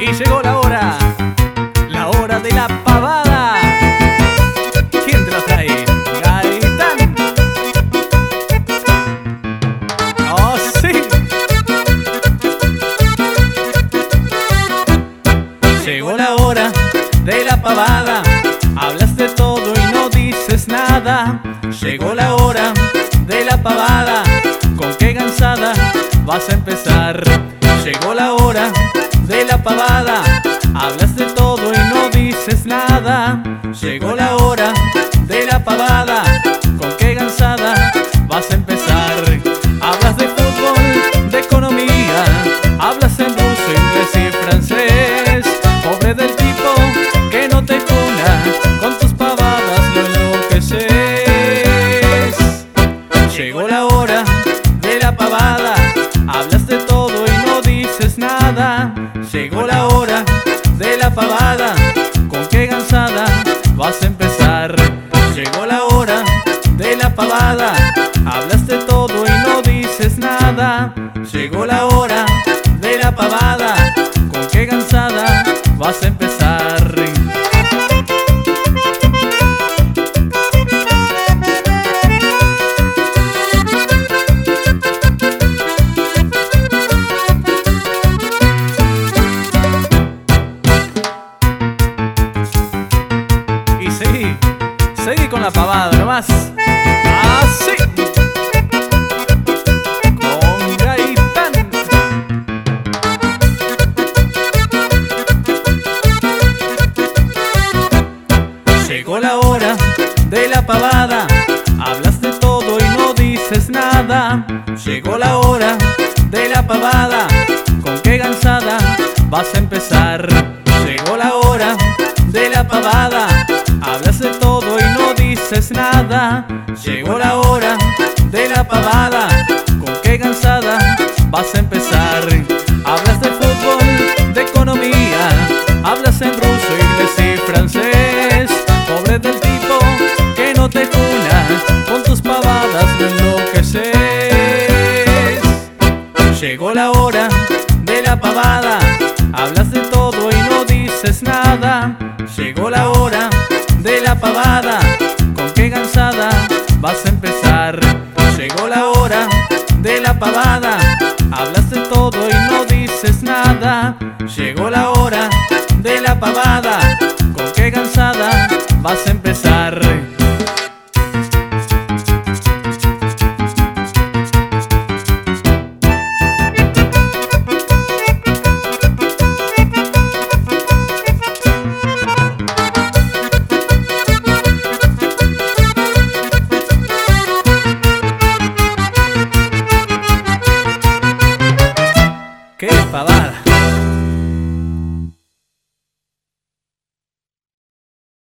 Y llegó la hora de la pavada. ¿Quién te lo trae? Gaitán. ¡Oh, sí! Llegó la hora de la pavada. Hablas de todo y no dices nada. Llegó la hora de la pavada. ¿Con qué gansada vas a empezar? Llegó la hora de la pavada. Hablas de todo y no dices nada. Llegó la hora de la pavada. ¿Con qué gansada vas a empezar? Hablas de fútbol, de economía. Hablas en ruso, inglés y francés. Pobre del tipo que no te cuna. Con tus pavadas lo enloqueces. Llegó la hora de la pavada. Hablas de todo y no dices nada. Llegó la hora de la pavada. ¿Con qué gansada vas a empezar? Llegó la hora de la pavada. Hablas de todo y no dices nada. Llegó la hora de la pavada. ¿Con qué gansada vas a empezar? Y seguí con la pavada nomás. Así. Con Gaitán. Llegó la hora de la pavada. Hablas de todo y no dices nada. Llegó la hora de la pavada. ¿Con qué gansada vas a empezar? Llegó la hora de la pavada. Hablas de todo y no dices nada. Llegó la hora de la pavada. ¿Con qué gansada vas a empezar? Hablas de fútbol, de economía. Hablas en ruso, inglés y francés. Pobre del tipo que no te cuna. Con tus pavadas lo enloqueces. Llegó la hora de la pavada. Hablas de todo y no dices nada. Llegó la hora de la pavada. ¿Con qué gansada vas a empezar? Llegó la hora de la pavada. Hablas de todo y no dices nada. Llegó la hora de la pavada. ¿Con qué gansada vas a empezar? ¡Qué pavada!